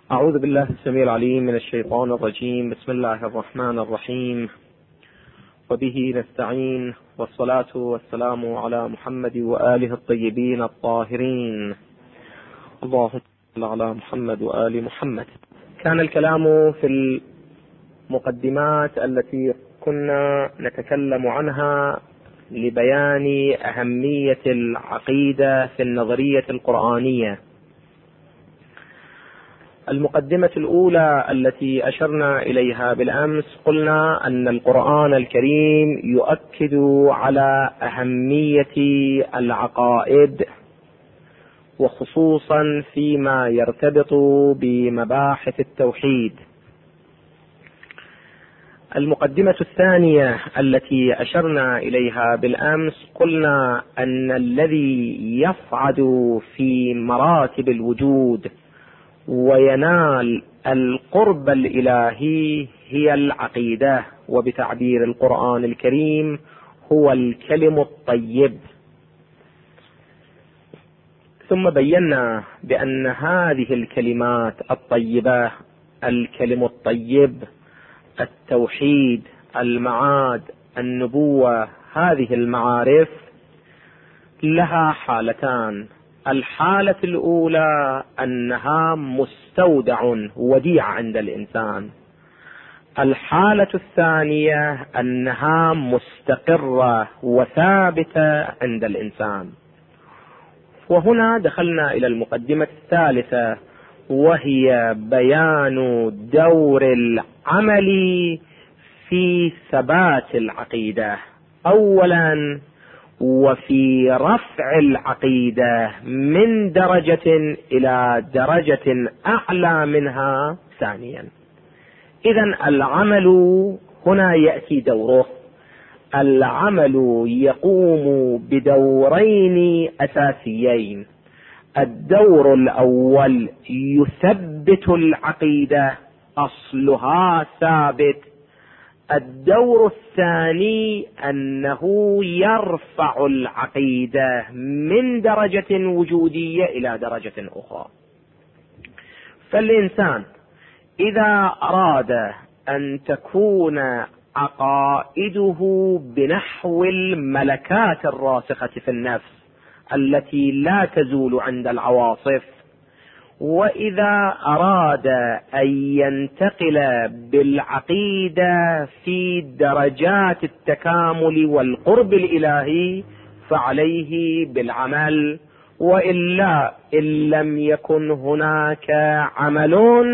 أعوذ بالله السميع العليم من الشيطان الرجيم. بسم الله الرحمن الرحيم، وبه نستعين، والصلاة والسلام على محمد وآله الطيبين الطاهرين. اللهم صل على محمد وآل محمد. كان الكلام في المقدمات التي كنا نتكلم عنها لبيان أهمية العقيدة في النظرية القرآنية. المقدمة الأولى التي أشرنا إليها بالأمس، قلنا أن القرآن الكريم يؤكد على أهمية العقائد، وخصوصا فيما يرتبط بمباحث التوحيد. المقدمة الثانية التي أشرنا إليها بالأمس، قلنا أن الذي يصعد في مراتب الوجود وينال القرب الإلهي هي العقيدة، وبتعبير القرآن الكريم هو الكلم الطيب. ثم بينا بأن هذه الكلمات الطيبة، الكلم الطيب، التوحيد، المعاد، النبوة، هذه المعارف لها حالتان. الحالة الأولى أنها مستودع وديعة عند الإنسان. الحالة الثانية أنها مستقرة وثابتة عند الإنسان. وهنا دخلنا إلى المقدمة الثالثة، وهي بيان دور العمل في ثبات العقيدة أولا، وفي رفع العقيدة من درجة إلى درجة أعلى منها ثانيا. إذن العمل هنا يأتي دوره. العمل يقوم بدورين أساسيين. الدور الأول يثبت العقيدة، أصلها ثابت. الدور الثاني أنه يرفع العقيدة من درجة وجودية إلى درجة أخرى. فالإنسان إذا أراد أن تكون عقائده بنحو الملكات الراسخة في النفس التي لا تزول عند العواصف، وإذا أراد أن ينتقل بالعقيدة في درجات التكامل والقرب الإلهي، فعليه بالعمل. وإلا إن لم يكن هناك عمل،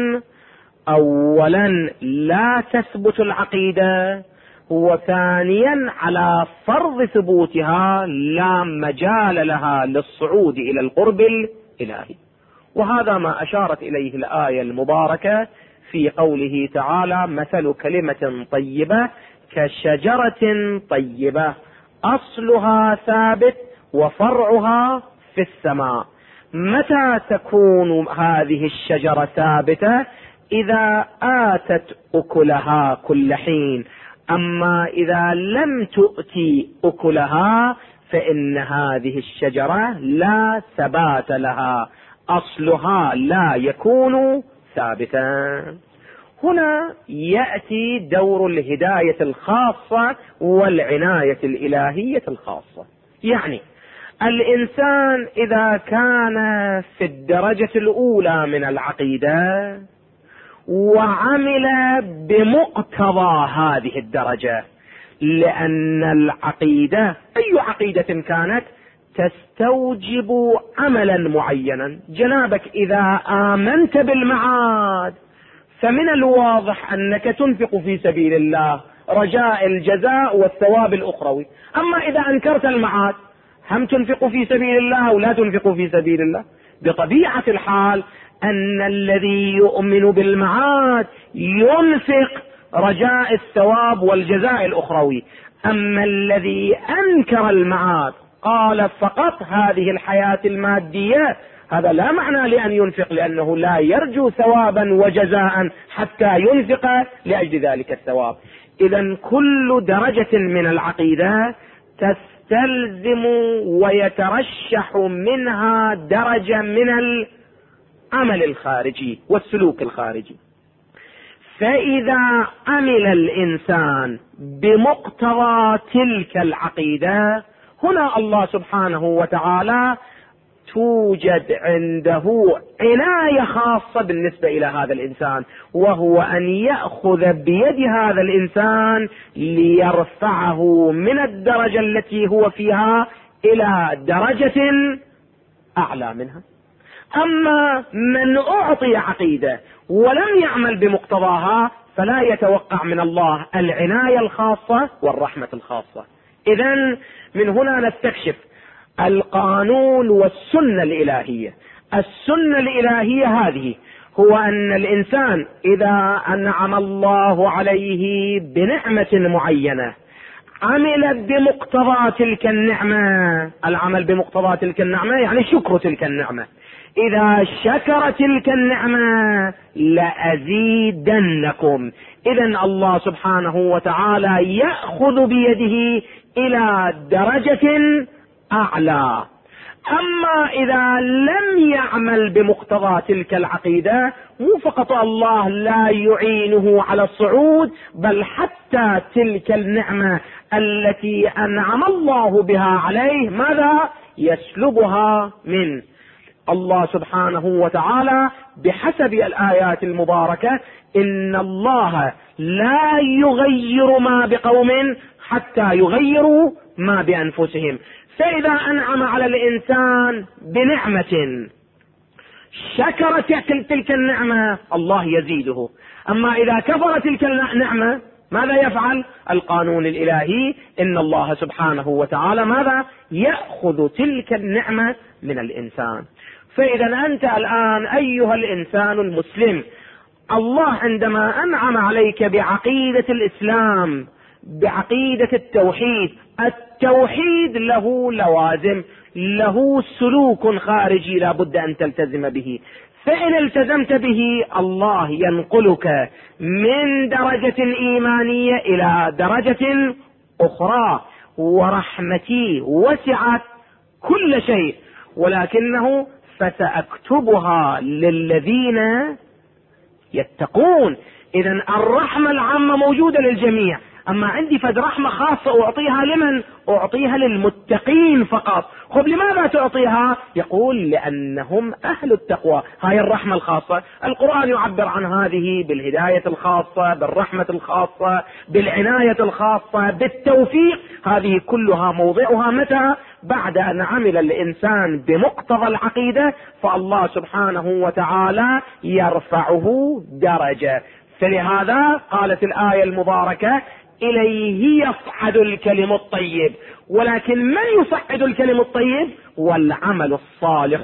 أولا لا تثبت العقيدة، وثانيا على فرض ثبوتها لا مجال لها للصعود إلى القرب الإلهي. وهذا ما أشارت إليه الآية المباركة في قوله تعالى: مثل كلمة طيبة كشجرة طيبة أصلها ثابت وفرعها في السماء. متى تكون هذه الشجرة ثابتة؟ إذا آتت أكلها كل حين. أما إذا لم تؤتي أكلها فإن هذه الشجرة لا ثبات لها، أصلها لا يكون ثابتا. هنا يأتي دور الهداية الخاصة والعناية الإلهية الخاصة. يعني الإنسان إذا كان في الدرجة الأولى من العقيدة وعمل بمقتضى هذه الدرجة، لأن العقيدة أي عقيدة كانت تستوجب عملا معينا. جنابك إذا آمنت بالمعاد فمن الواضح أنك تنفق في سبيل الله رجاء الجزاء والثواب الأخروي. أما إذا أنكرت المعاد، هم تنفق في سبيل الله ولا تنفق في سبيل الله؟ بطبيعة الحال أن الذي يؤمن بالمعاد ينفق رجاء الثواب والجزاء الأخروي. أما الذي أنكر المعاد قال فقط هذه الحياة المادية، هذا لا معنى لأن ينفق، لأنه لا يرجو ثوابا وجزاء حتى ينفق لأجل ذلك الثواب. إذن كل درجة من العقيدة تستلزم ويترشح منها درجة من العمل الخارجي والسلوك الخارجي. فإذا عمل الإنسان بمقتضى تلك العقيدة، هنا الله سبحانه وتعالى توجد عنده عناية خاصة بالنسبة إلى هذا الإنسان، وهو أن يأخذ بيد هذا الإنسان ليرفعه من الدرجة التي هو فيها إلى درجة أعلى منها. أما من أعطي عقيدة ولم يعمل بمقتضاها فلا يتوقع من الله العناية الخاصة والرحمة الخاصة. إذن من هنا نستكشف القانون والسنة الإلهية. السنة الإلهية هذه هو أن الإنسان إذا أنعم الله عليه بنعمة معينة عمل بمقتضى تلك النعمة. العمل بمقتضى تلك النعمة يعني شكر تلك النعمة. إذا شكر تلك النعمة لأزيدنكم. إذن الله سبحانه وتعالى يأخذ بيده إلى درجة أعلى. أما إذا لم يعمل بمقتضى تلك العقيدة، مو فقط الله لا يعينه على الصعود، بل حتى تلك النعمة التي أنعم الله بها عليه ماذا؟ يسلبها منه. الله سبحانه وتعالى بحسب الآيات المباركة إن الله لا يغير ما بقوم حتى يغيروا ما بأنفسهم. فإذا أنعم على الإنسان بنعمة شكر تلك النعمة الله يزيده. أما إذا كفر تلك النعمة ماذا يفعل؟ القانون الإلهي إن الله سبحانه وتعالى ماذا؟ يأخذ تلك النعمة من الإنسان. فإذا أنت الآن أيها الإنسان المسلم، الله عندما أنعم عليك بعقيدة الإسلام، بعقيدة التوحيد، التوحيد له لوازم، له سلوك خارجي لا بد أن تلتزم به. فإن التزمت به الله ينقلك من درجة إيمانية إلى درجة أخرى. ورحمتي وسعت كل شيء، ولكنه فسأكتبها للذين يتقون. إذن الرحمة العامة موجودة للجميع، أما عندي فد رحمة خاصة أعطيها لمن؟ أعطيها للمتقين فقط. خب لماذا تعطيها؟ يقول لأنهم أهل التقوى. هاي الرحمة الخاصة القرآن يعبر عن هذه بالهداية الخاصة، بالرحمة الخاصة، بالعناية الخاصة، بالتوفيق. هذه كلها موضعها متى؟ بعد أن عمل الإنسان بمقتضى العقيدة، فالله سبحانه وتعالى يرفعه درجة. فلهذا قالت الآية المباركة إليه يصعد الكلم الطيب. ولكن من يصعد الكلم الطيب؟ والعمل الصالح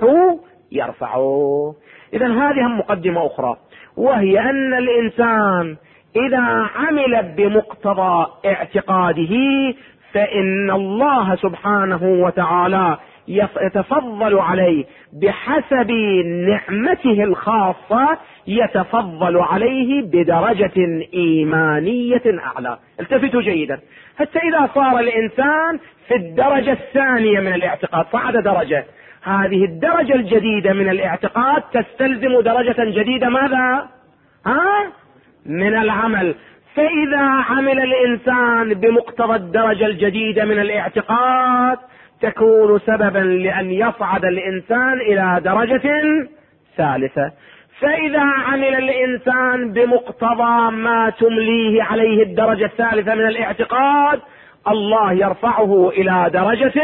يرفعه. إذن هذه مقدمة أخرى، وهي أن الإنسان إذا عمل بمقتضى اعتقاده فإن الله سبحانه وتعالى يتفضل عليه بحسب نعمته الخاصة، يتفضل عليه بدرجة إيمانية أعلى. التفتوا جيدا. حتى إذا صار الإنسان في الدرجة الثانية من الاعتقاد، صعد درجة، هذه الدرجة الجديدة من الاعتقاد تستلزم درجة جديدة ماذا؟ من العمل. فإذا عمل الإنسان بمقتضى الدرجة الجديدة من الاعتقاد تكون سببا لأن يصعد الإنسان إلى درجة ثالثة. فإذا عمل الإنسان بمقتضى ما تمليه عليه الدرجة الثالثة من الاعتقاد، الله يرفعه إلى درجة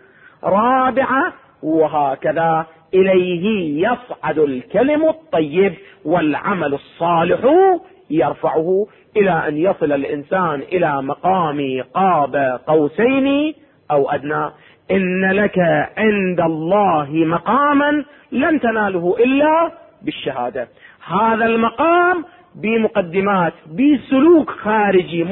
رابعة، وهكذا إليه يصعد الكلم الطيب والعمل الصالح يرفعه إلى أن يصل الإنسان إلى مقام قاب قوسين أو أدنى. إن لك عند الله مقاما لن تناله إلا بالشهادة. هذا المقام بمقدمات، بسلوك خارجي،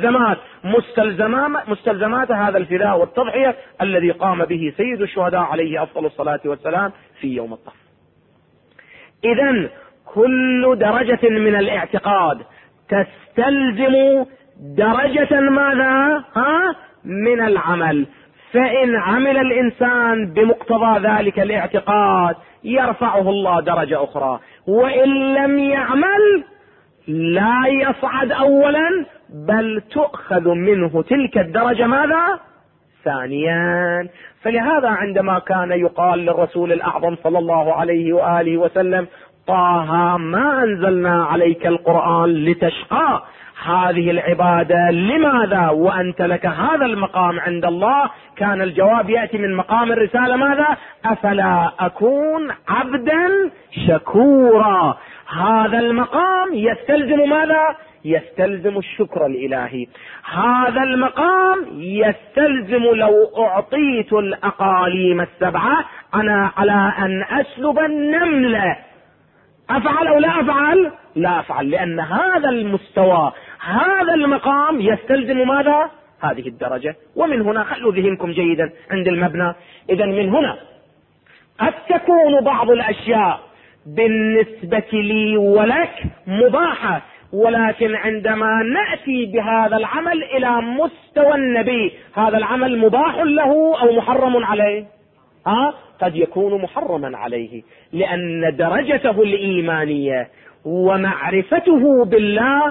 مستلزمات هذا الفداء والتضحية الذي قام به سيد الشهداء عليه أفضل الصلاة والسلام في يوم الطف. إذن كل درجة من الاعتقاد تستلزم درجة ماذا؟ من العمل. فإن عمل الإنسان بمقتضى ذلك الاعتقاد يرفعه الله درجة أخرى، وإن لم يعمل لا يصعد أولا، بل تؤخذ منه تلك الدرجة ماذا؟ ثانيا. فلهذا عندما كان يقال للرسول الأعظم صلى الله عليه وآله وسلم: طه ما أنزلنا عليك القرآن لتشقى، هذه العبادة لماذا وأنت لك هذا المقام عند الله؟ كان الجواب يأتي من مقام الرسالة ماذا؟ أفلا أكون عبدا شكورا. هذا المقام يستلزم ماذا؟ يستلزم الشكر الإلهي. هذا المقام يستلزم لو أعطيت الأقاليم السبعة أنا على أن أسلب النملة، أفعل أو لا أفعل؟ لا أفعل، لأن هذا المستوى هذا المقام يستلزم ماذا؟ هذه الدرجة. ومن هنا خلوا ذهنكم جيدا عند المبنى. إذا من هنا قد تكون بعض الأشياء بالنسبة لي ولك مباحة، ولكن عندما نأتي بهذا العمل إلى مستوى النبي هذا العمل مباح له أو محرم عليه؟ قد يكون محرما عليه، لأن درجته الإيمانية ومعرفته بالله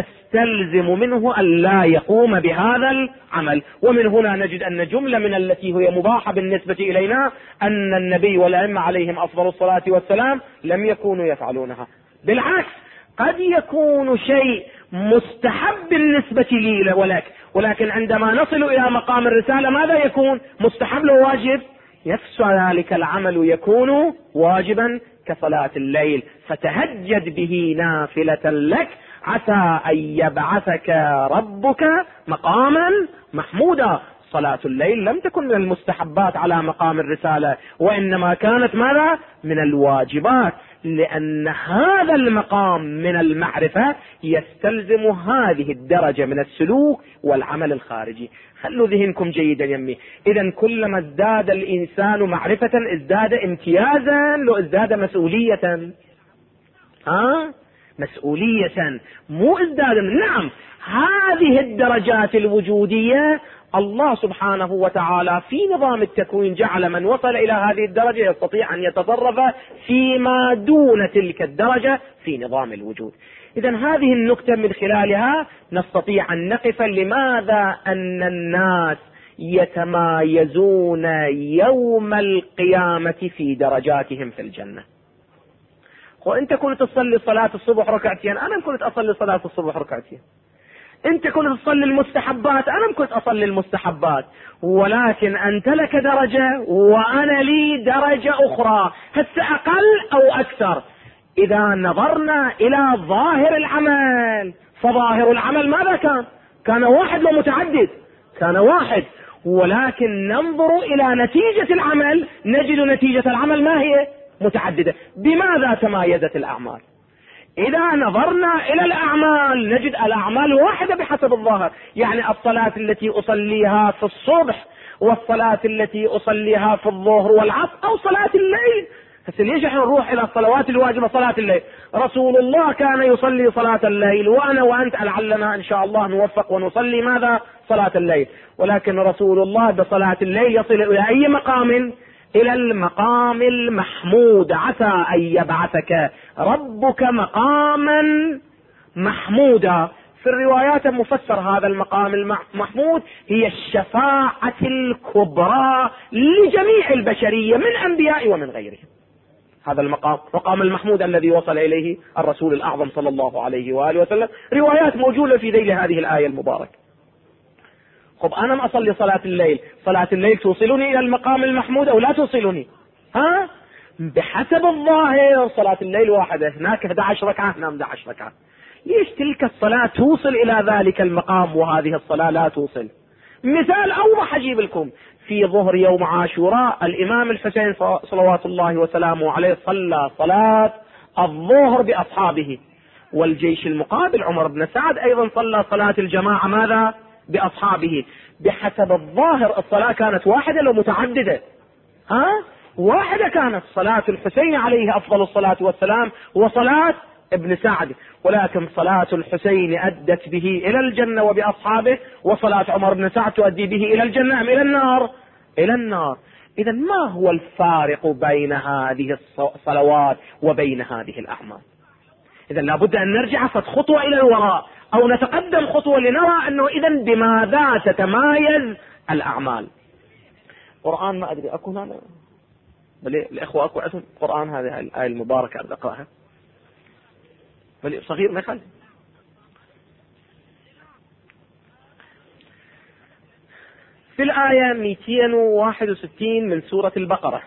تستلزم منه أن لا يقوم بهذا العمل. ومن هنا نجد أن جملة من التي هي مباحة بالنسبة إلينا أن النبي والأئمة عليهم أفضل الصلاة والسلام لم يكونوا يفعلونها، بالعكس قد يكون شيء مستحب بالنسبة لي ولك، ولكن عندما نصل إلى مقام الرسالة ماذا يكون؟ مستحب له واجب، نفس ذلك العمل يكون واجبا كصلاة الليل. فتهجد به نافلة لك عسى أن يبعثك ربك مقاما محمودا. صلاة الليل لم تكن من المستحبات على مقام الرسالة، وإنما كانت ماذا؟ من الواجبات، لأن هذا المقام من المعرفة يستلزم هذه الدرجة من السلوك والعمل الخارجي. خلوا ذهنكم جيدا يمي. إذا كلما ازداد الإنسان معرفة ازداد امتيازا لو ازداد مسؤولية. مسؤولية مو ازداد. نعم هذه الدرجات الوجودية الله سبحانه وتعالى في نظام التكوين جعل من وصل إلى هذه الدرجة يستطيع أن يتصرف فيما دون تلك الدرجة في نظام الوجود. إذن هذه النكتة من خلالها نستطيع أن نقف لماذا أن الناس يتمايزون يوم القيامة في درجاتهم في الجنة. وانت كنت تصلي صلاة الصبح ركعتين، انا كنت اصلي صلاة الصبح ركعتين. انت كنت تصلي المستحبات، انا كنت اصلي المستحبات، ولكن انت لك درجة وانا لي درجة اخرى، هسه اقل او اكثر. اذا نظرنا الى ظاهر العمل فظاهر العمل ماذا كان واحد لو متعدد؟ كان واحد. ولكن ننظر الى نتيجة العمل نجد نتيجة العمل ما هي؟ متعددة. بماذا تمايزت الأعمال؟ إذا نظرنا إلى الأعمال نجد الأعمال واحدة بحسب الظاهر، يعني الصلاة التي أصليها في الصبح والصلاة التي أصليها في الظهر والعصر أو صلاة الليل. بس ليش احنا نروح إلى الصلوات الواجبة صلاة الليل؟ رسول الله كان يصلي صلاة الليل، وأنا وأنت لعلنا إن شاء الله نوفق ونصلي ماذا؟ صلاة الليل. ولكن رسول الله بصلاة الليل يصل إلى أي مقام؟ إلى المقام المحمود. عسى أن يبعثك ربك مقاما محمودا. في الروايات مفسر هذا المقام المحمود هي الشفاعة الكبرى لجميع البشرية من أنبياء ومن غيرهم. هذا المقام المحمود الذي وصل إليه الرسول الأعظم صلى الله عليه وآله وسلم. روايات موجودة في ذيل هذه الآية المباركة. خب أنا ما أصلي صلاة الليل، صلاة الليل توصلني إلى المقام المحمود أو لا توصلني؟ بحسب الظاهر صلاة الليل واحدة، هناك 11 ركعة، هنا 11 ركعة. ليش تلك الصلاة توصل إلى ذلك المقام وهذه الصلاة لا توصل؟ مثال أوضح أجيب لكم. في ظهر يوم عاشوراء الإمام الحسين صلوات الله وسلامه عليه صلى صلاة الظهر بأصحابه، والجيش المقابل عمر بن سعد أيضا صلى صلاة الجماعة ماذا؟ بأصحابه. بحسب الظاهر الصلاة كانت واحدة لو متعددة؟ واحدة كانت، صلاة الحسين عليه أفضل الصلاة والسلام وصلاة ابن سعد. ولكن صلاة الحسين أدت به إلى الجنة وبأصحابه، وصلاة عمر بن سعد تؤدي به إلى الجنة أم إلى النار؟ إلى النار. إذا ما هو الفارق بين هذه الصلوات وبين هذه الأعمال؟ إذا لابد أن نرجع خطوة إلى الوراء أو نتقدم خطوة لنرى أنه إذا بماذا تتمايز الأعمال. قرآن ما أدري أكو هنا بل الإخوة أكو عندهم قرآن هذه الآية المباركة أقرأها بل صغير ما يخلي. في الآية 261 من سورة البقرة: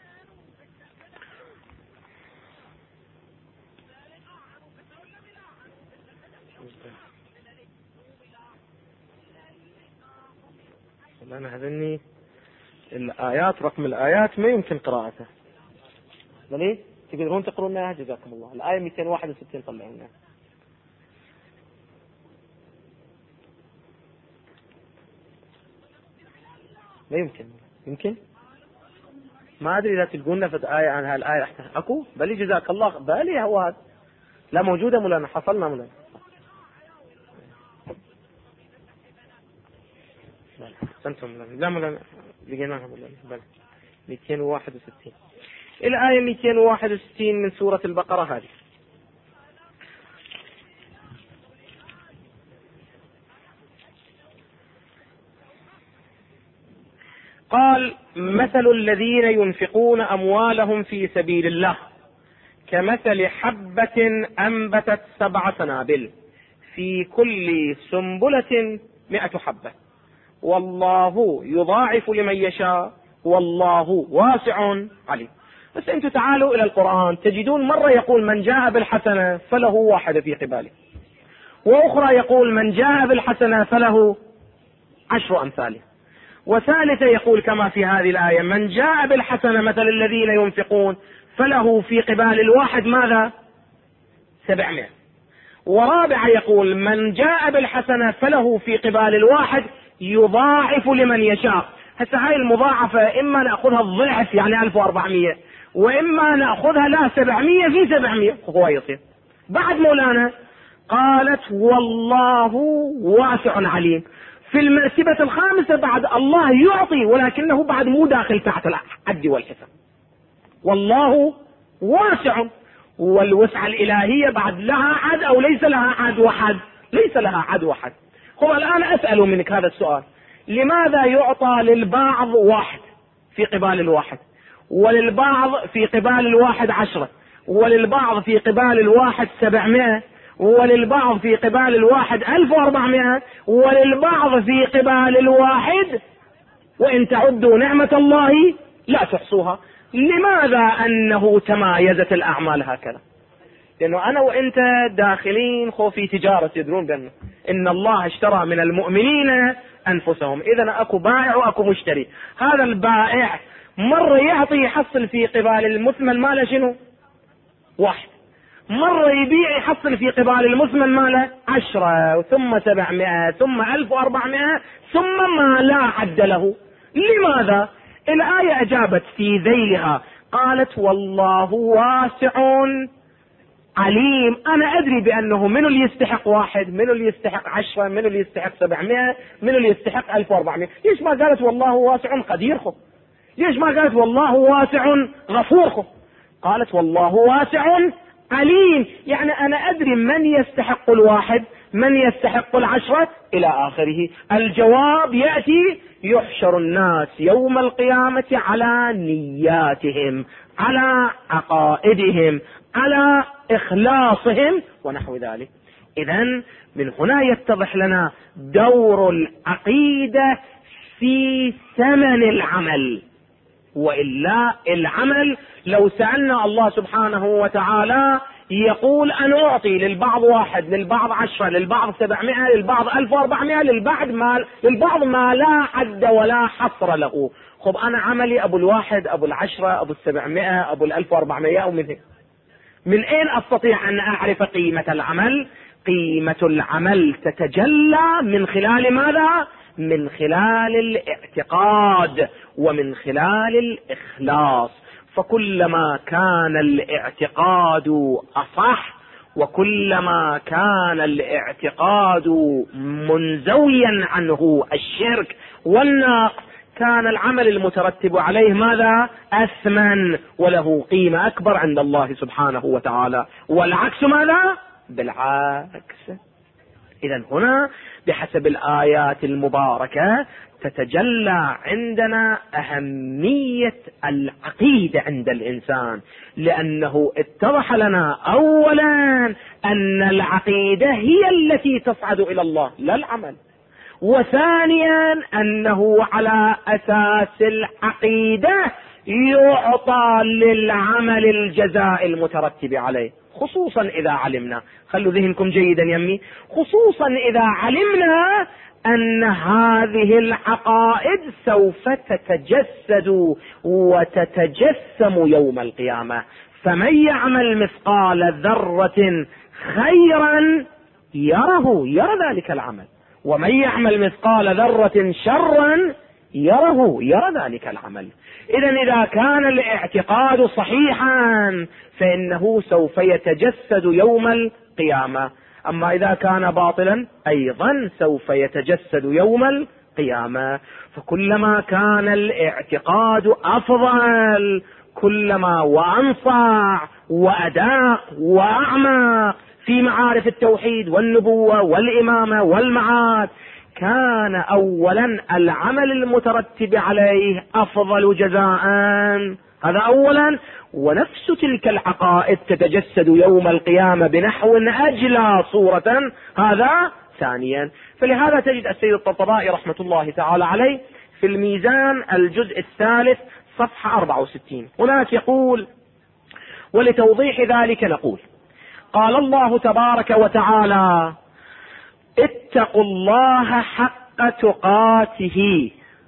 أنا هذني الآيات رقم الآيات ما يمكن قراءته، بلي تقدرون تقرونها جزاكم الله. الآية 261 طلعونا. ما يمكن ما أدري إذا تلقونا في آية عن هالآية أكو بلي جزاك الله بالي هو هذا لا موجودة مولانا حصلنا مولانا. أنتم لا مولانا لقيناها مولانا بلي 261 الآية 261 من سورة البقرة هذه. قال: مثل الذين ينفقون أموالهم في سبيل الله كمثل حبة أنبتت 7 سنابل في كل سنبلة 100 حبة والله يضاعف لمن يشاء والله واسع عليم. بس انتم تعالوا إلى القرآن تجدون مرة يقول من جاء بالحسنة فله 1 في قباله، وأخرى يقول من جاء بالحسنة فله 10 أمثاله، وثالثة يقول كما في هذه الآية من جاء بالحسنة مثل الذين ينفقون فله في قبال الواحد ماذا؟ 700، ورابعة يقول من جاء بالحسنة فله في قبال الواحد يضاعف لمن يشاء. هسه هاي المضاعفة إما نأخذها الضعف يعني 1400 وإما نأخذها لا 700 في 700 هو يصير. بعد مولانا قالت والله واسع عليم. في المرتبة الخامسة بعد الله يعطي ولكنه بعد مو داخل تحت العد والحساب. والله واسع، والوسعة الإلهية بعد لها عد أو ليس لها عد وحد؟ ليس لها عد وحد. هو الآن أسأل منك هذا السؤال: لماذا يعطى للبعض 1 في قبال الواحد، وللبعض في قبال الواحد 10، وللبعض في قبال الواحد 700، وللبعض في قبال الواحد 1400، وللبعض في قبال الواحد وإن تعدوا نعمة الله لا تحصوها؟ لماذا أنه تمايزت الأعمال هكذا؟ لأنه أنا وإنت داخلين في تجارة، يدرون بأنه إن الله اشترى من المؤمنين أنفسهم. إذا أكو بائع وأكو مشتري. هذا البائع مرة يعطي يحصل في قبال المثمن ماله شنو؟ 1، مرة يبيع يحصل في قبال المثمن ماله 10 ثم 700 ثم 1400 ثم ما لا عد له. لماذا؟ الآية أجابت في ذيلها قالت والله واسع عليم. أنا أدري بأنه من اللي يستحق 1، من اللي يستحق 10، من اللي يستحق 700، من اللي يستحق 1400. ليش ما قالت والله واسع قدير خو؟ ليش ما قالت والله واسع غفور خو؟ قالت والله واسع عليم، يعني أنا أدري من يستحق 1، من يستحق 10 إلى آخره. الجواب يأتي: يحشر الناس يوم القيامة على نياتهم، على عقائدهم، على إخلاصهم ونحو ذلك. إذن من هنا يتضح لنا دور العقيدة في ثمن العمل. وإلا العمل لو سألنا الله سبحانه وتعالى يقول أنا أعطي للبعض 1، للبعض 10، للبعض 700، للبعض 1400، للبعض ما لا عد ولا حصر له. خب أنا عملي أبو 1، أبو 10، أبو 700، أبو 1400 أو من أين أستطيع أن أعرف قيمة العمل؟ قيمة العمل تتجلى من خلال ماذا؟ من خلال الاعتقاد ومن خلال الإخلاص. فكلما كان الاعتقاد أصح وكلما كان الاعتقاد منزويا عنه الشرك والنقص كان العمل المترتب عليه ماذا؟ أثمن وله قيمة أكبر عند الله سبحانه وتعالى. والعكس ماذا؟ بالعكس. إذن هنا بحسب الآيات المباركة تتجلى عندنا أهمية العقيدة عند الإنسان، لأنه اتضح لنا أولا أن العقيدة هي التي تصعد إلى الله لا العمل، وثانيا أنه على أساس العقيدة يعطى للعمل الجزاء المترتب عليه، خصوصا إذا علمنا، خلوا ذهنكم جيدا يمي، خصوصا إذا علمنا أن هذه العقائد سوف تتجسد وتتجسم يوم القيامة. فمن يعمل مثقال ذرة خيرا يرى ذلك العمل، ومن يعمل مثقال ذرة شرا يرى ذلك العمل. إذا كان الاعتقاد صحيحا فإنه سوف يتجسد يوم القيامة، أما إذا كان باطلا أيضا سوف يتجسد يوم القيامة. فكلما كان الاعتقاد أفضل كلما وأنصع وأداء وأعمق في معارف التوحيد والنبوة والإمامة والمعاد، كان أولا العمل المترتب عليه أفضل جزاء، هذا أولا، ونفس تلك العقائد تتجسد يوم القيامة بنحو أجلى صورة، هذا ثانيا. فلهذا تجد السيد الطبطبائي رحمة الله تعالى عليه في الميزان الجزء الثالث صفحة 64 هناك يقول: ولتوضيح ذلك نقول: قال الله تبارك وتعالى: اتقوا الله حق تقاته،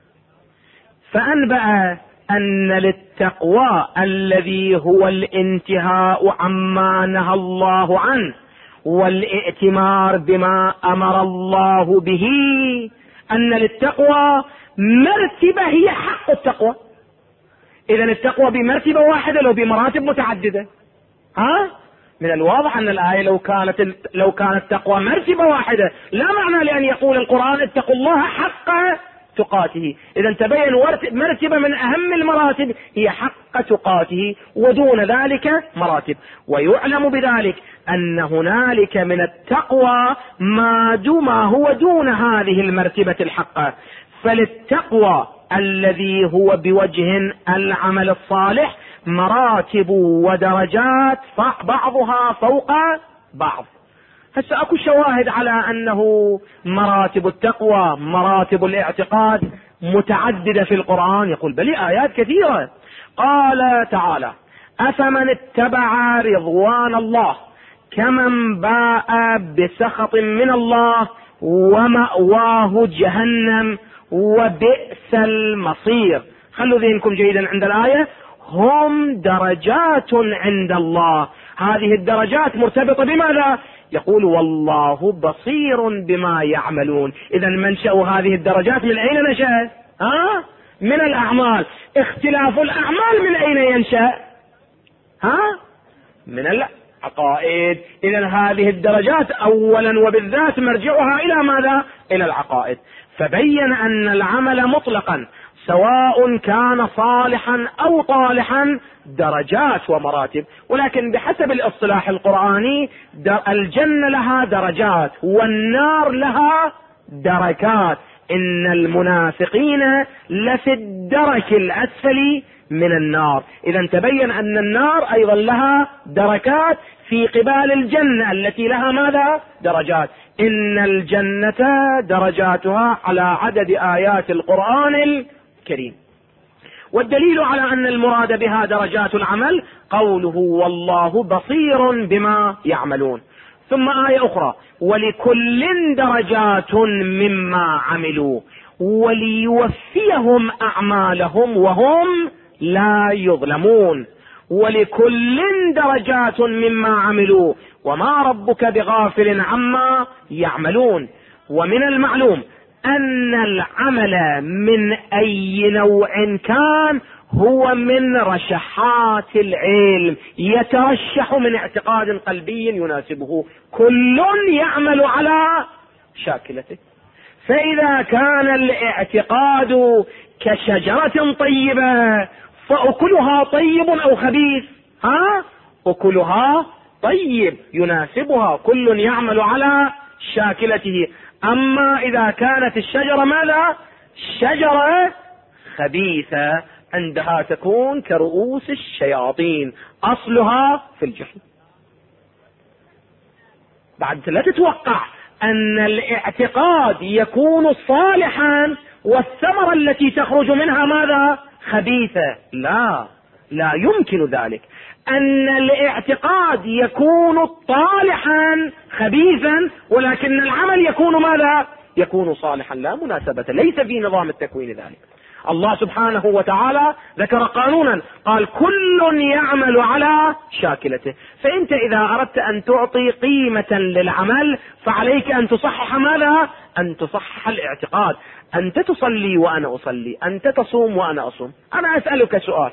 فأنبأ أن للتقوى الذي هو الانتهاء عما نهى الله عنه والائتمار بما أمر الله به، أن للتقوى مرتبة هي حق التقوى. إذن التقوى بمرتبة واحدة لو بمراتب متعددة. من الواضح أن الآية لو كانت تقوى مرتبة واحدة لا معنى لأن يقول القرآن اتقوا الله حق تقاته. إذا تبين مرتبة من أهم المراتب هي حق تقاته، ودون ذلك مراتب. ويعلم بذلك أن هنالك من التقوى ما هو دون هذه المرتبة الحقة. فللتقوى الذي هو بوجه العمل الصالح مراتب ودرجات بعضها فوق بعض. هسه اكو شواهد على انه مراتب التقوى مراتب الاعتقاد متعددة في القرآن، يقول بلي آيات كثيرة. قال تعالى: أفمن اتبع رضوان الله كمن باء بسخط من الله ومأواه جهنم وبئس المصير. خلوا ذهنكم جيدا عند الآية: هم درجات عند الله. هذه الدرجات مرتبطة بماذا؟ يقول: والله بصير بما يعملون. إذا منشأ هذه الدرجات من أين نشأت؟ من الأعمال. اختلاف الأعمال من أين ينشأ؟ من العقائد. إذا هذه الدرجات أولا وبالذات مرجعها إلى ماذا؟ إلى العقائد. فبين أن العمل مطلقا سواء كان صالحا أو طالحا درجات ومراتب، ولكن بحسب الاصطلاح القرآني الجنة لها درجات والنار لها دركات. إن المنافقين لفي الدرك الأسفل من النار. إذا تبين أن النار أيضا لها دركات في قبال الجنة التي لها ماذا؟ درجات. إن الجنة درجاتها على عدد آيات القرآن الكريم. والدليل على أن المراد بها درجات العمل قوله: والله بصير بما يعملون. ثم آية أخرى: ولكل درجات مما عملوا وليوفيهم أعمالهم وهم لا يظلمون. ولكل درجات مما عملوا وما ربك بغافل عما يعملون. ومن المعلوم أن العمل من أي نوع كان هو من رشحات العلم، يترشح من اعتقاد قلبي يناسبه، كل يعمل على شاكلته. فإذا كان الاعتقاد كشجرة طيبة فأكلها طيب أو خبيث؟ أكلها طيب يناسبها، كل يعمل على شاكلته. أما إذا كانت الشجرة ماذا؟ شجرة خبيثة، عندها تكون كرؤوس الشياطين، أصلها في الجحيم. بعد لا تتوقع أن الاعتقاد يكون صالحا والثمرة التي تخرج منها ماذا؟ خبيثة. لا يمكن ذلك. أن الاعتقاد يكون طالحا خبيثا ولكن العمل يكون ماذا؟ يكون صالحا. لا مناسبة، ليس في نظام التكوين ذلك. الله سبحانه وتعالى ذكر قانونا، قال كل يعمل على شاكلته. فأنت إذا أردت أن تعطي قيمة للعمل فعليك أن تصحح ماذا؟ أن تصحح الاعتقاد. أنت تصلي وأنا أصلي، أنت تصوم وأنا أصوم. أنا أسألك سؤال،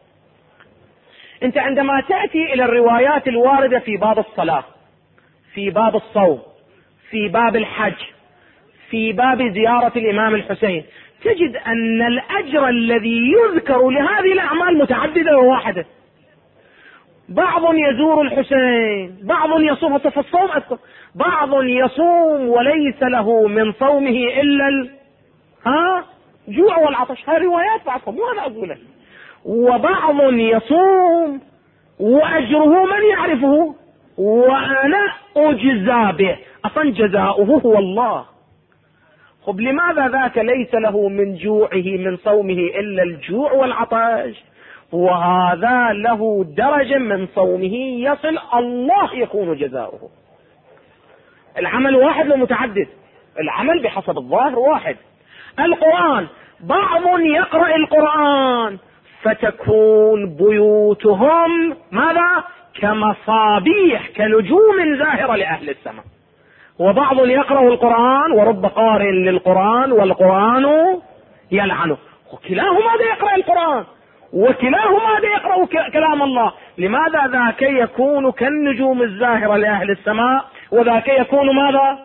أنت عندما تأتي إلى الروايات الواردة في باب الصلاة، في باب الصوم، في باب الحج، في باب زيارة الإمام الحسين، تجد أن الأجر الذي يذكر لهذه الأعمال متعددة وواحدة. بعض يزور الحسين، بعض يصوم في الصوم، بعض يصوم وليس له من صومه إلا جوع والعطش. هذه روايات بعضهم وأنا أقوله. وبعض يصوم وأجره من يعرفه وأنا أجزى به، أصلا جزاؤه هو الله. خب لماذا ذاك ليس له من جوعه من صومه إلا الجوع والعطش، وهذا له درجة من صومه يصل الله يكون جزاؤه؟ العمل واحد ومتعدد، العمل بحسب الظاهر واحد. القرآن، بعض يقرأ القرآن فتكون بيوتهم ماذا؟ كمصابيح، كنجوم زاهرة لأهل السماء. وبعض يقرأ القرآن ورب قارئ للقرآن والقرآن يلعنه. وكلاهما هذا يقرأ القرآن وكلاهما هذا يقرأ كلام الله. لماذا ذاك يكون كالنجوم الزاهرة لأهل السماء وذاك يكون ماذا؟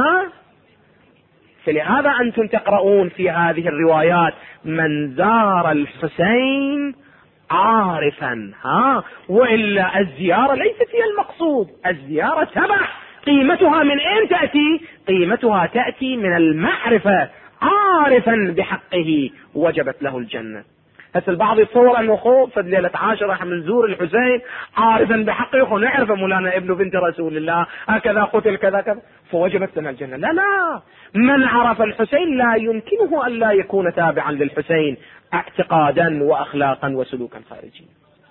فلهذا أنتم تقرؤون في هذه الروايات من زار الحسين عارفا، وإلا الزيارة ليست هي المقصود، الزيارة تبع. قيمتها من أين تأتي؟ قيمتها تأتي من المعرفة، عارفا بحقه وجبت له الجنة. هسه البعض يتصور أنه خوف ليلة عاشر راح نزور الحسين عارفا بحقه، نعرف مولانا ابن بنت رسول الله هكذا قتل كذا كذا فوجبت لنا الجنة. لا، من عرف الحسين لا يمكنه أن لا يكون تابعا للحسين اعتقادا وأخلاقا وسلوكا خارجيا.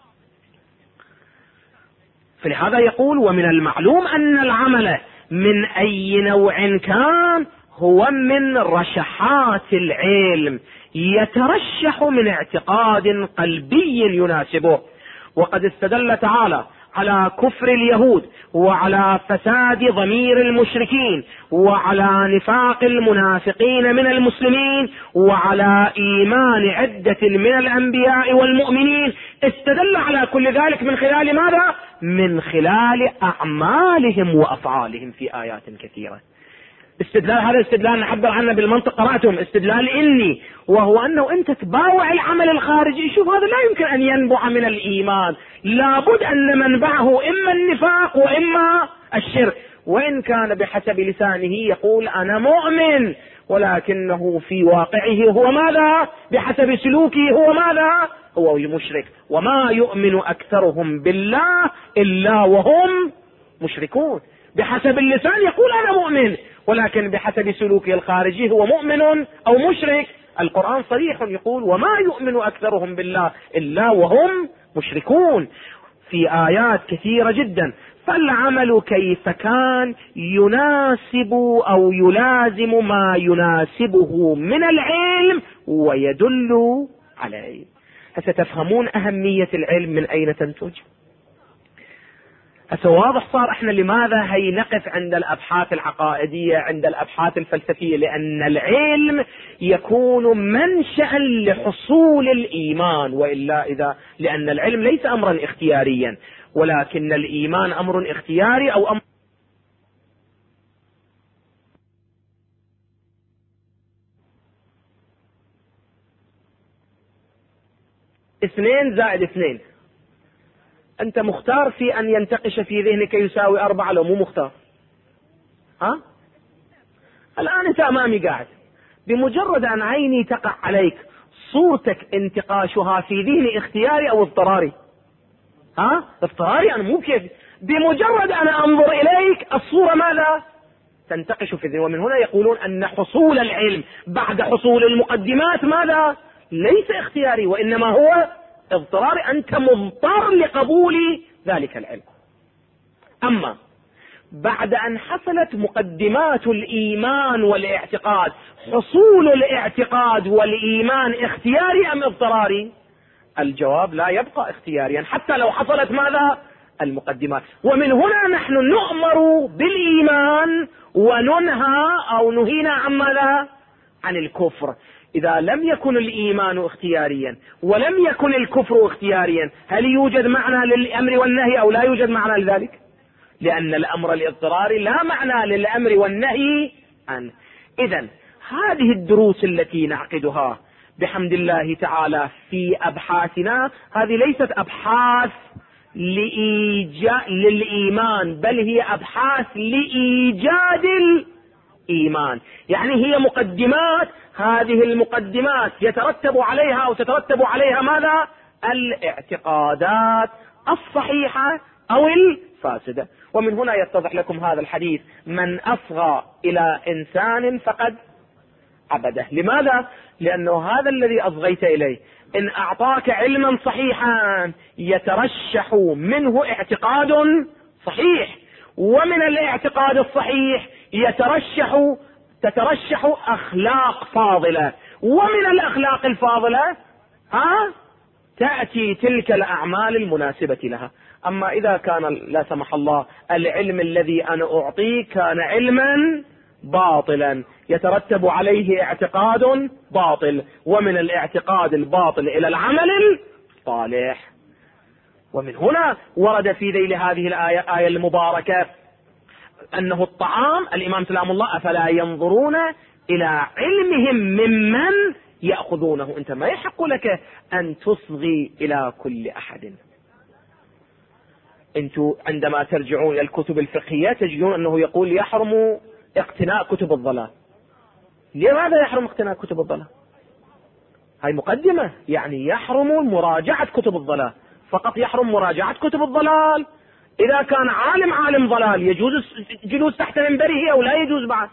فلهذا يقول ومن المعلوم أن العمل من أي نوع كان هو من رشحات العلم، يترشح من اعتقاد قلبي يناسبه. وقد استدل تعالى على كفر اليهود وعلى فساد ضمير المشركين وعلى نفاق المنافقين من المسلمين وعلى إيمان عدة من الأنبياء والمؤمنين. استدل على كل ذلك من خلال ماذا؟ من خلال أعمالهم وأفعالهم في آيات كثيرة. استدلال، هذا استدلال نعبر عنه بالمنطق، قرأتم استدلال إني، وهو أنه أنت تباوع العمل الخارجي. شوف هذا لا يمكن أن ينبع من الإيمان، لابد أن منبعه إما النفاق وإما الشرك. وإن كان بحسب لسانه يقول أنا مؤمن ولكنه في واقعه هو ماذا؟ بحسب سلوكه هو ماذا؟ هو المشرك. وما يؤمن أكثرهم بالله إلا وهم مشركون. بحسب اللسان يقول أنا مؤمن ولكن بحسب سلوكه الخارجي هو مؤمن أو مشرك. القرآن صريح يقول وما يؤمن أكثرهم بالله إلا وهم مشركون في آيات كثيرة جدا. فالعمل كيف كان يناسب أو يلازم ما يناسبه من العلم ويدل عليه. ستفهمون أهمية العلم من أين تنتج. واضح صار احنا لماذا هي نقف عند الابحاث العقائدية، عند الابحاث الفلسفية، لان العلم يكون منشأ لحصول الايمان. والا لان العلم ليس امرا اختياريا ولكن الايمان امر اختياري، او امر 2 زائد 2. أنت مختار في أن ينتقش في ذهنك يساوي 4 لو مو مختار؟ ها؟ الآن أنت أمامي قاعد، بمجرد أن عيني تقع عليك صورتك انتقاشها في ذهني اختياري أو اضطراري؟ ها؟ اضطراري، أنا مو كيف. بمجرد أن أنظر إليك الصورة ماذا؟ تنتقش في الذهن. ومن هنا يقولون أن حصول العلم بعد حصول المقدمات ماذا؟ ليس اختياري، وإنما هو اضطراري، أنت مضطر لقبول ذلك العلم. أما بعد أن حصلت مقدمات الإيمان والاعتقاد، حصول الاعتقاد والإيمان اختياري أم اضطراري؟ الجواب لا يبقى اختياريا حتى لو حصلت ماذا؟ المقدمات. ومن هنا نحن نؤمر بالإيمان وننهى أو نهينا عن ماذا؟ عن الكفر. إذا لم يكن الإيمان اختياريا ولم يكن الكفر اختياريا، هل يوجد معنى للأمر والنهي أو لا يوجد معنى لذلك؟ لأن الأمر الاضطراري لا معنى للأمر والنهي عنه. إذن هذه الدروس التي نعقدها بحمد الله تعالى في أبحاثنا، هذه ليست أبحاث للإيمان، بل هي أبحاث لإيجاد الإيمان. يعني هي مقدمات، هذه المقدمات يترتب عليها أو تترتب عليها ماذا؟ الاعتقادات الصحيحة أو الفاسدة. ومن هنا يتضح لكم هذا الحديث: من أصغى إلى إنسان فقد عبده. لماذا؟ لأنه هذا الذي أصغيت إليه إن أعطاك علما صحيحا يترشح منه اعتقاد صحيح، ومن الاعتقاد الصحيح تترشح أخلاق فاضلة، ومن الأخلاق الفاضلة تأتي تلك الأعمال المناسبة لها. أما إذا كان لا سمح الله العلم الذي أنا أعطيه كان علما باطلا يترتب عليه اعتقاد باطل، ومن الاعتقاد الباطل إلى العمل الصالح. ومن هنا ورد في ذيل هذه الآية المباركة أنه الطعام، الإمام سلام الله: أفلا ينظرون إلى علمهم ممن يأخذونه. أنت ما يحق لك أن تصغي إلى كل أحد. أنتم عندما ترجعون إلى الكتب الفقهية تجدون أنه يقول يحرم اقتناء كتب الضلال. لماذا يحرم اقتناء كتب الضلال؟ هاي مقدمة، يعني يحرم مراجعة كتب الضلال، فقط يحرم مراجعة كتب الضلال. إذا كان عالم ضلال يجوز جلوس تحت منبره أو لا يجوز بعد؟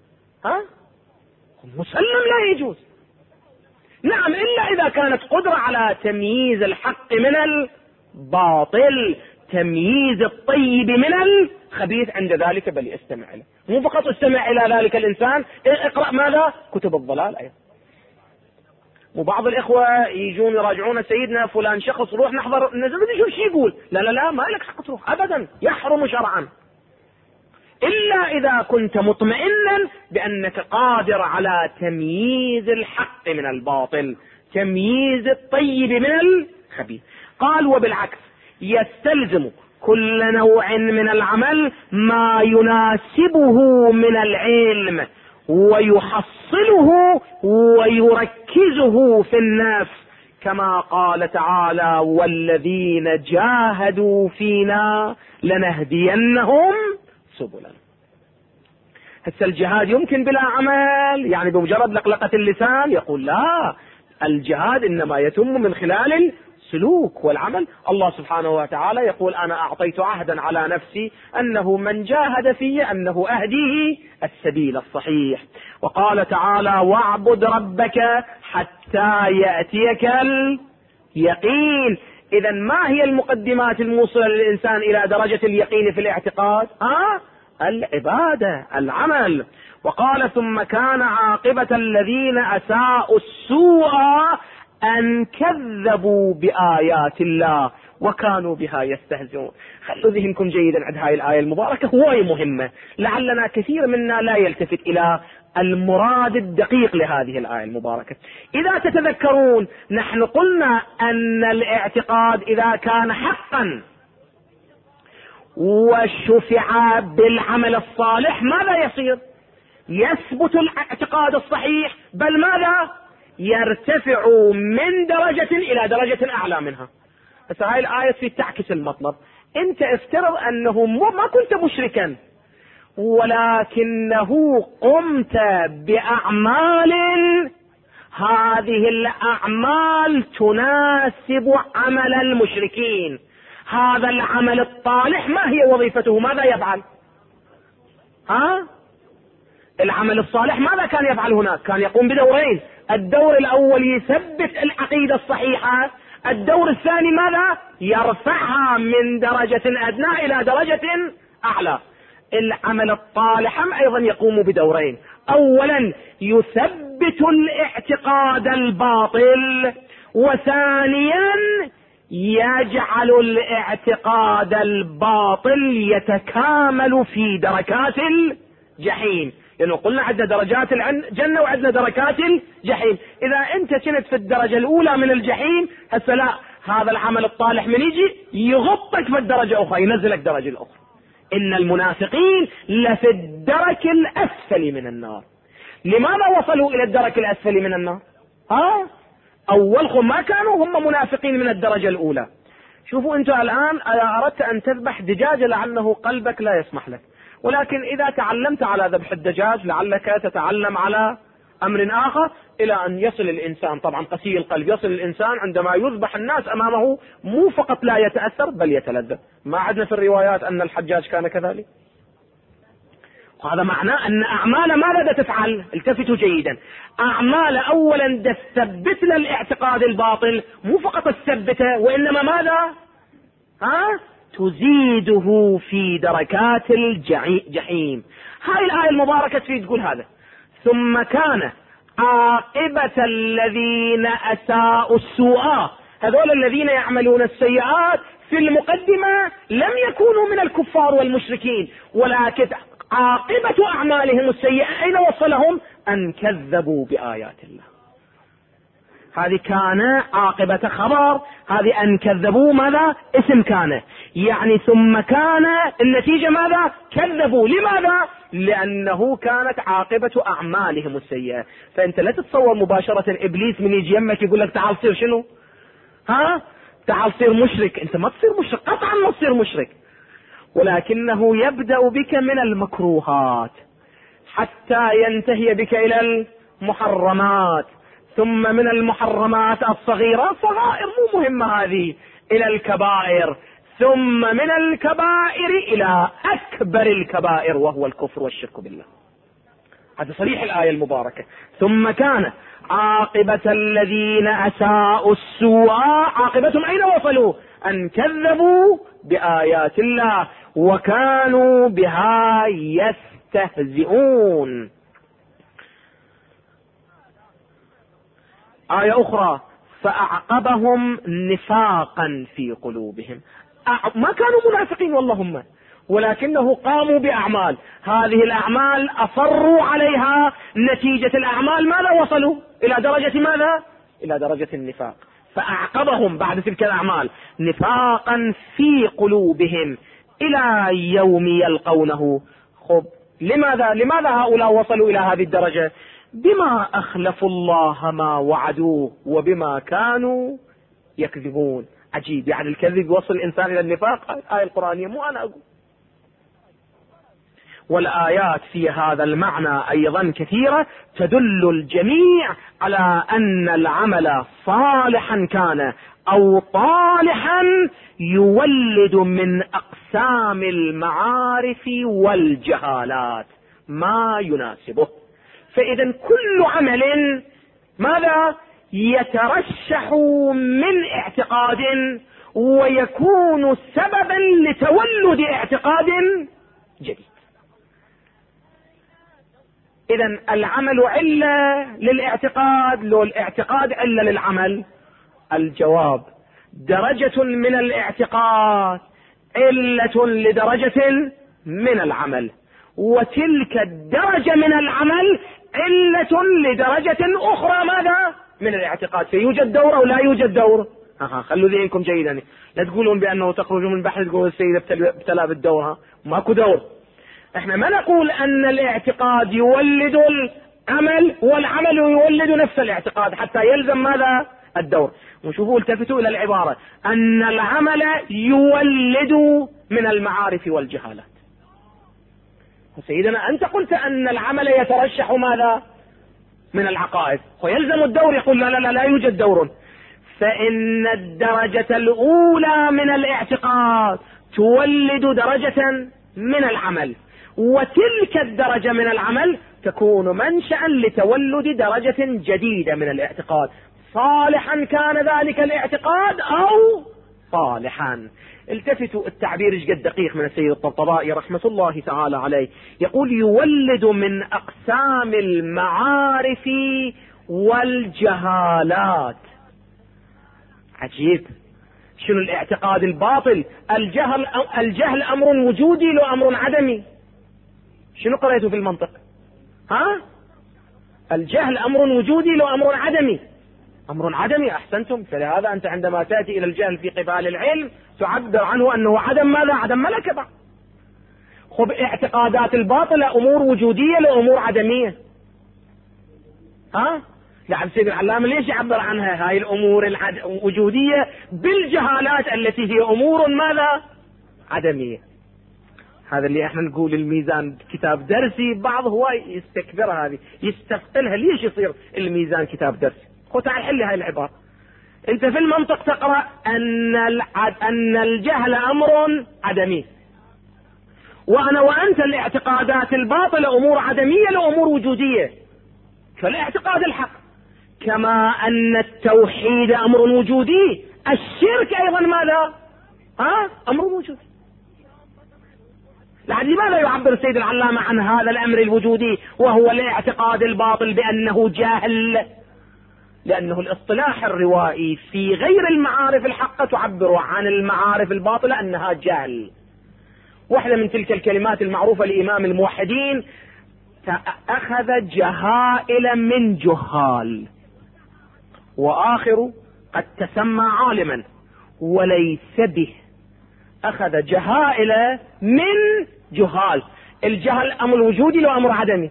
مسلم لا يجوز. نعم، إلا إذا كانت قدرة على تمييز الحق من الباطل، تمييز الطيب من الخبيث، عند ذلك بل استمع له. مو فقط استمع إلى ذلك الإنسان، اقرأ ماذا؟ كتب الضلال أيضا. وبعض الإخوة يجون يراجعون: سيدنا فلان شخص، روح نحضر نزل نشوف شي يقول. لا ما لك حق تروح أبدا، يحرم شرعا، إلا إذا كنت مطمئنا بأنك قادر على تمييز الحق من الباطل، تمييز الطيب من الخبيث. قال: وبالعكس يستلزم كل نوع من العمل ما يناسبه من العلم ويحصله ويركزه في النفس، كما قال تعالى: والذين جاهدوا فينا لنهدينهم سبلنا. هسه الجهاد يمكن بلا عمل؟ يعني بمجرد لقلقة اللسان؟ يقول لا، الجهاد إنما يتم من خلال السلوك والعمل. الله سبحانه وتعالى يقول: أنا أعطيت عهدا على نفسي أنه من جاهد في أنه أهديه السبيل الصحيح. وقال تعالى: واعبد ربك حتى يأتيك اليقين. إذا ما هي المقدمات الموصلة للإنسان إلى درجة اليقين في الاعتقاد؟ العبادة، العمل. وقال: ثم كان عاقبة الذين أساءوا السوء أن كذبوا بآيات الله وكانوا بها يستهزئون. خلوا ذهنكم جيدا عند هاي الآية المباركة، هواي مهمة، لعلنا كثير منا لا يلتفت إلى المراد الدقيق لهذه الآية المباركة. إذا تتذكرون نحن قلنا أن الاعتقاد إذا كان حقا وشفع بالعمل الصالح ماذا يصير؟ يثبت الاعتقاد الصحيح، بل ماذا؟ يرتفع من درجة إلى درجة أعلى منها. بس هاي الآية تعكس المطلب. أنت افترض أنه ما كنت مشركا، ولكنه قمت بأعمال، هذه الأعمال تناسب عمل المشركين. هذا العمل الطالح ما هي وظيفته؟ ماذا يفعل؟ العمل الصالح ماذا كان يفعل هناك؟ كان يقوم بدورين. الدور الأول يثبت العقيدة الصحيحة، الدور الثاني ماذا؟ يرفعها من درجة أدنى إلى درجة أعلى. العمل الطالح أيضا يقوم بدورين: أولا يثبت الاعتقاد الباطل، وثانيا يجعل الاعتقاد الباطل يتكامل في دركات الجحيم. لأنه قلنا عندنا درجات الجنة وعندنا دركات الجحيم. إذا أنت كنت في الدرجة الأولى من الجحيم، هسه لا، هذا العمل الطالح من يجي يغطك في الدرجة أخرى، ينزلك درجة الأخرى. إن المنافقين لفي الدرك الأسفل من النار. لماذا وصلوا إلى الدرك الأسفل من النار؟ أولهم ما كانوا هم منافقين من الدرجة الأولى. شوفوا أنتوا الآن إذا أردت أن تذبح دجاجة لعله قلبك لا يسمح لك، ولكن إذا تعلمت على ذبح الدجاج لعلك تتعلم على أمر آخر، إلى أن يصل الإنسان، طبعا قسي القلب، يصل الإنسان عندما يذبح الناس أمامه مو فقط لا يتأثر بل يتلذذ. ما عدنا في الروايات أن الحجاج كان كذلك. وهذا معناه أن أعمال ماذا تفعل؟ التفتوا جيدا. أعمال أولا تثبت لنا الاعتقاد الباطل، مو فقط تثبته، وإنما ماذا؟ تزيده في دركات الجحيم. هاي الآية المباركة تريد تقول هذا. ثم كان عاقبة الذين أساءوا السوء، هذول الذين يعملون السيئات في المقدمة لم يكونوا من الكفار والمشركين، ولكن عاقبة أعمالهم السيئة أين وصلهم؟ أن كذبوا بآيات الله. هذه كان عاقبة خبر، هذه أن كذبوا ماذا؟ اسم كان، يعني ثم كان النتيجة ماذا؟ كذبوا. لماذا؟ لأنه كانت عاقبة أعمالهم السيئة. فأنت لا تتصور مباشرة إبليس من يجي يمك يقول لك تعال صير شنو؟ تعال صير مشرك. أنت ما تصير مشرك، قطعا ما تصير مشرك، ولكنه يبدأ بك من المكروهات حتى ينتهي بك إلى المحرمات، ثم من المحرمات الصغيرة، صغائر مو مهمة هذه، إلى الكبائر، ثم من الكبائر إلى أكبر الكبائر وهو الكفر والشرك بالله. هذا صريح الآية المباركة. ثم كان عاقبة الذين أساءوا السوء، عاقبتهم أين وصلوا؟ أن كذبوا بآيات الله وكانوا بها يستهزئون. آية أخرى: فأعقبهم نفاقا في قلوبهم. ما كانوا منافقين والله، ولكنه قاموا بأعمال، هذه الأعمال أصروا عليها، نتيجة الأعمال ماذا وصلوا؟ إلى درجة ماذا؟ إلى درجة النفاق. فأعقبهم بعد تلك الأعمال نفاقا في قلوبهم إلى يوم يلقونه. لماذا هؤلاء وصلوا إلى هذه الدرجة؟ بما أخلفوا الله ما وعدوه وبما كانوا يكذبون. عجيب، يعني الكذب يوصل الإنسان إلى النفاق. الآية القرآنية مو أنا أقول. والآيات في هذا المعنى أيضا كثيرة تدل الجميع على أن العمل صالحا كان أو طالحا يولد من أقسام المعارف والجهالات ما يناسبه. فإذا كل عمل ماذا؟ يترشح من اعتقاد ويكون سببا لتولد اعتقاد جديد. إذن العمل علة للاعتقاد، لو الاعتقاد علة للعمل؟ الجواب: درجة من الاعتقاد علة لدرجة من العمل، وتلك الدرجة من العمل علة لدرجة أخرى ماذا؟ من الاعتقاد. فيوجد دور أو لا يوجد دور؟ خلوا ذهنكم جيدا، لا تقولون بأنه تخرجوا من بحث تقول السيد ابتلى بالدور. ماكو دور. احنا ما نقول أن الاعتقاد يولد عمل، والعمل يولد نفس الاعتقاد حتى يلزم ماذا؟ الدور. وشوفوا التفتوا الى العبارة ان العمل يولد من المعارف والجهالات. سيدنا انت قلت ان العمل يترشح ماذا؟ من العقائد، ويلزم الدور. يقول لا لا لا, لا يوجد دور. فإن الدرجة الأولى من الاعتقاد تولد درجة من العمل، وتلك الدرجة من العمل تكون منشأ لتولد درجة جديدة من الاعتقاد، صالحا كان ذلك الاعتقاد أو صالحا. التفتوا التعبير ايش قد دقيق من السيد الطبطبائي رحمة الله تعالى عليه. يقول يولد من أقسام المعارف والجهالات. عجيب، شنو الاعتقاد الباطل؟ الجهل أمر وجودي لو أمر عدمي؟ شنو قرأتوا في المنطق؟ الجهل أمر وجودي لو أمر عدمي؟ أمر عدمي، أحسنتم. فلهذا أنت عندما تأتي إلى الجهل في قبال العلم تعبر عنه أنه عدم ماذا؟ عدم ملكة. خب اعتقادات الباطلة أمور وجودية لأمور عدمية. يعني سيد العلامة ليش يعبر عنها هاي الأمور الوجودية بالجهالات التي هي أمور ماذا؟ عدمية. هذا اللي احنا نقول الميزان كتاب درسي، بعض هو يستكبر هذه يستثقلها. ليش يصير الميزان كتاب درسي؟ خو تعال حل هاي العبارة. انت في المنطق تقرأ ان الجهل امر عدمي، وانا وانت الاعتقادات الباطلة امور عدمية لامور وجودية كالاعتقاد الحق. كما ان التوحيد امر وجودي، الشرك ايضا ماذا؟ امر وجودي. لماذا يعبر السيد العلامة عن هذا الامر الوجودي وهو الاعتقاد الباطل بانه جاهل؟ لانه الاصطلاح الروائي في غير المعارف الحقة تعبر عن المعارف الباطلة انها جهل. واحدة من تلك الكلمات المعروفة لإمام الموحدين: أخذ جهائل من جهال، وآخر قد تسمى عالما وليس به. أخذ جهائل من جهال. الجهل أمر وجودي لو أمر عدمي؟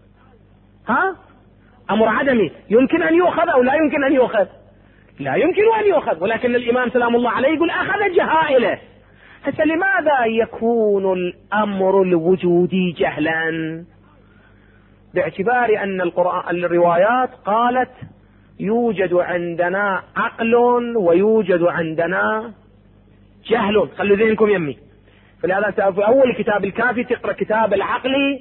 أمر عدمي يمكن أن يؤخذ أو لا يمكن أن يؤخذ؟ لا يمكن أن يؤخذ، ولكن الإمام سلام الله عليه يقول أخذ جهائله. هسه لماذا يكون الأمر الوجودي جهلا؟ باعتبار أن الروايات قالت يوجد عندنا عقل ويوجد عندنا جهل. خلوا ذهنكم يمي. فلهذا في أول كتاب الكافي تقرأ كتاب العقل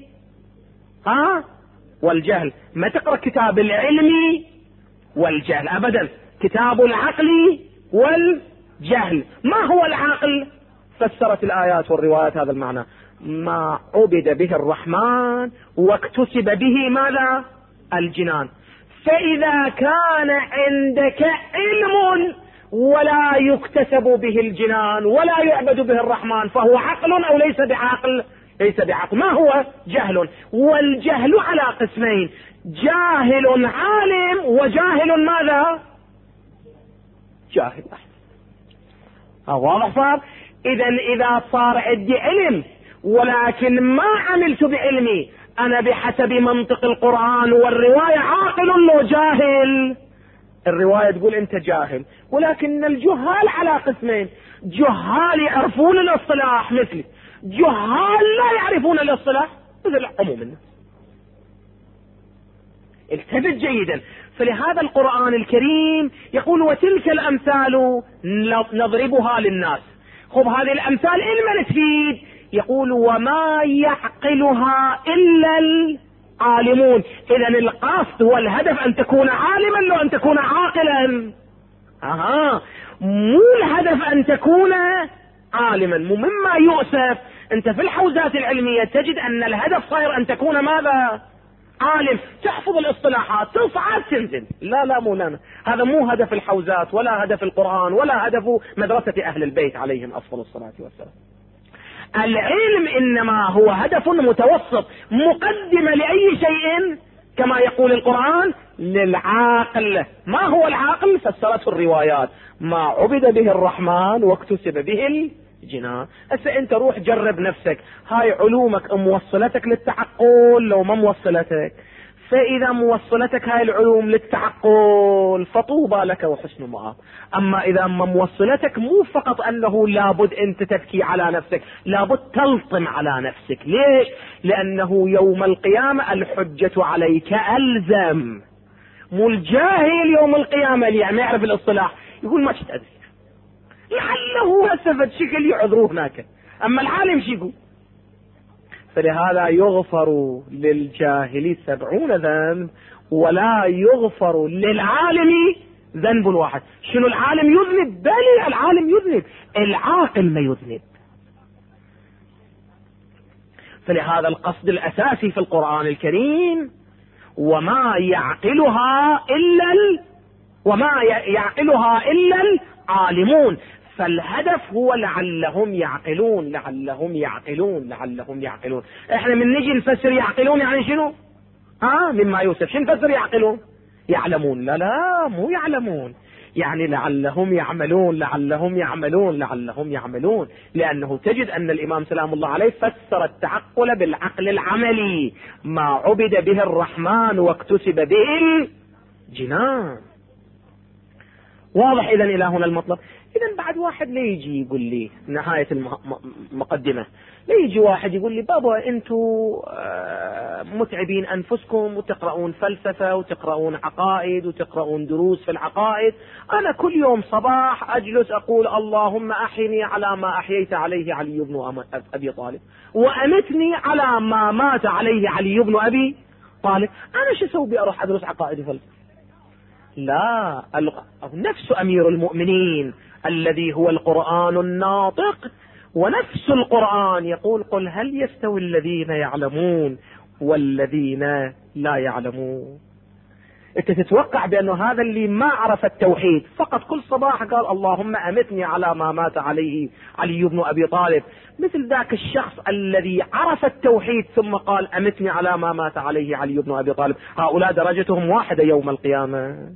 والجهل، ما تقرأ كتاب العلم والجهل أبدا. كتاب العقل والجهل. ما هو العقل؟ فسرت الآيات والروايات هذا المعنى: ما عبد به الرحمن واكتسب به ماذا؟ الجنان. فإذا كان عندك علم ولا يكتسب به الجنان ولا يعبد به الرحمن فهو عقل أو ليس بعقل؟ ليس بعقل. ما هو؟ جهل. والجهل على قسمين: جاهل عالم وجاهل ماذا؟ جاهل. واضح صار؟ إذا صار عندي علم ولكن ما عملت بعلمي، أنا بحسب منطق القرآن والرواية عاقل وجاهل. الرواية تقول أنت جاهل، ولكن الجهال على قسمين: جهال يعرفون الاصطلاح مثلي، جهال لا يعرفون الاصطلاح مثل عموم الناس. التفت جيدا. فلهذا القرآن الكريم يقول وتلك الأمثال نضربها للناس. خب هذه الأمثال إلما تفيد؟ يقول وما يعقلها إلا العالمون. إذن القصد والهدف أن تكون عالما لو أن تكون عاقلا. مو الهدف أن تكون عالما. مما يؤسف أنت في الحوزات العلمية تجد أن الهدف صاير أن تكون ماذا؟ عالم، تحفظ الاصطلاحات، تصعد تنزل. لا مو لنا. هذا مو هدف الحوزات ولا هدف القرآن ولا هدف مدرسة أهل البيت عليهم أفضل الصلاة والسلام. العلم إنما هو هدف متوسط، مقدمة لأي شيء كما يقول القرآن للعاقل. ما هو العاقل؟ فسرته الروايات: ما عبد به الرحمن واكتسب به الجنان. هسه انت روح جرب نفسك، هاي علومك موصلتك للتعقل لو ما موصلتك؟ فإذا موصلتك هاي العلوم للتعقل فطوبى لك وحسن مآب. أما إذا ما موصلتك مو فقط أنه لابد أنت تبكي على نفسك، لابد تلطم على نفسك. ليش؟ لأنه يوم القيامة الحجة عليك ألزم. مو الجاهل يوم القيامة اللي يعني يعرف الاصطلاح يقول ما شفت أدري لعله هسفت شكل يعذروه هناك، أما العالم شو يقول؟ فلهذا يغفر للجاهل 70 ذنب ولا يغفر للعالم ذنب واحد. شنو العالم يذنب؟ بل العالم يذنب، العاقل ما يذنب. فلهذا القصد الأساسي في القرآن الكريم وما يعقلها إلا العالمون. فالهدف هو لعلهم يعقلون لعلهم يعقلون لعلهم يعقلون. احنا من نجي نفسر يعقلون يعني شنو؟ مما يوسف شنو نفسر يعقلون؟ يعلمون. لا مو يعلمون، يعني لعلهم يعملون لعلهم يعملون لعلهم يعملون. لأنه تجد أن الإمام سلام الله عليه فسر التعقل بالعقل العملي، ما عبد به الرحمن واكتسب به الجنان. واضح إذن إلى هنا المطلب. إذن بعد واحد لا يجي يقول لي نهاية المقدمة، لا يجي واحد يقول لي بابا أنتوا متعبين أنفسكم وتقرؤون فلسفة وتقرؤون عقائد وتقرؤون دروس في العقائد، أنا كل يوم صباح أجلس أقول اللهم أحيني على ما أحييت عليه علي بن أبي طالب وأمتني على ما مات عليه علي بن أبي طالب، أنا شو أسوي بأروح أدرس عقائد وفلسفة؟ لا، نفس أمير المؤمنين الذي هو القرآن الناطق، ونفس القرآن يقول قل هل يستوي الذين يعلمون والذين لا يعلمون. انت تتوقع بأنه هذا اللي ما عرف التوحيد فقط كل صباح قال اللهم أمتني على ما مات عليه علي بن أبي طالب، مثل ذاك الشخص الذي عرف التوحيد ثم قال أمتني على ما مات عليه علي بن أبي طالب، هؤلاء درجتهم واحدة يوم القيامة.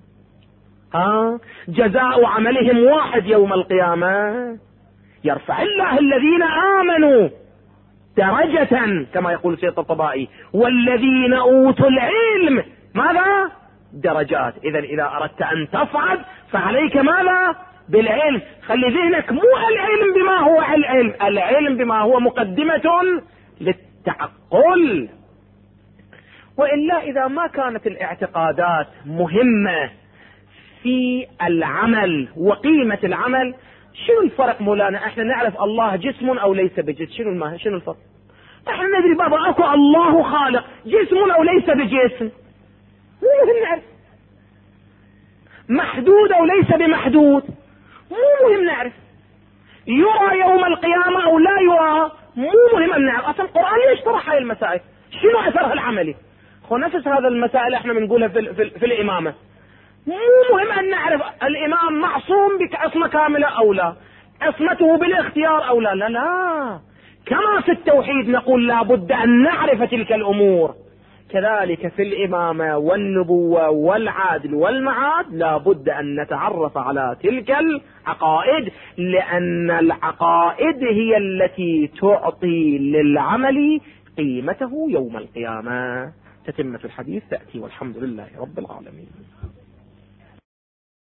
جزاء عملهم واحد يوم القيامة. يرفع الله الذين آمنوا درجة كما يقول سيد الطبائي، والذين أوتوا العلم ماذا؟ درجات. إذا إذا أردت أن تصعد فعليك ماذا؟ بالعلم. خلي ذهنك مو العلم بما هو العلم، العلم بما هو مقدمة للتعقل. وإلا إذا ما كانت الاعتقادات مهمة في العمل وقيمة العمل، شنو الفرق مولانا؟ احنا نعرف الله جسم او ليس بجسم، شنو الفرق؟ احنا ندري بابا اكو الله خالق، جسم او ليس بجسم مو مهم نعرف، محدود او ليس بمحدود مو مهم نعرف، يرى يوم القيامة او لا يرى مو مهم ان نعرف. اصلا القرآن ليش طرح هاي المسائل؟ شنو اثرها العملي؟ نفس هذا المسائل احنا بنقولها في الامامة، مو مهم ان نعرف الامام معصوم بعصمة كاملة او لا، عصمته بالاختيار او لا. لا لا، كما في التوحيد نقول لا بد ان نعرف تلك الامور، كذلك في الامامة والنبوة والعدل والمعاد لا بد ان نتعرف على تلك العقائد، لان العقائد هي التي تعطي للعمل قيمته يوم القيامة. تتمة الحديث تأتي والحمد لله رب العالمين.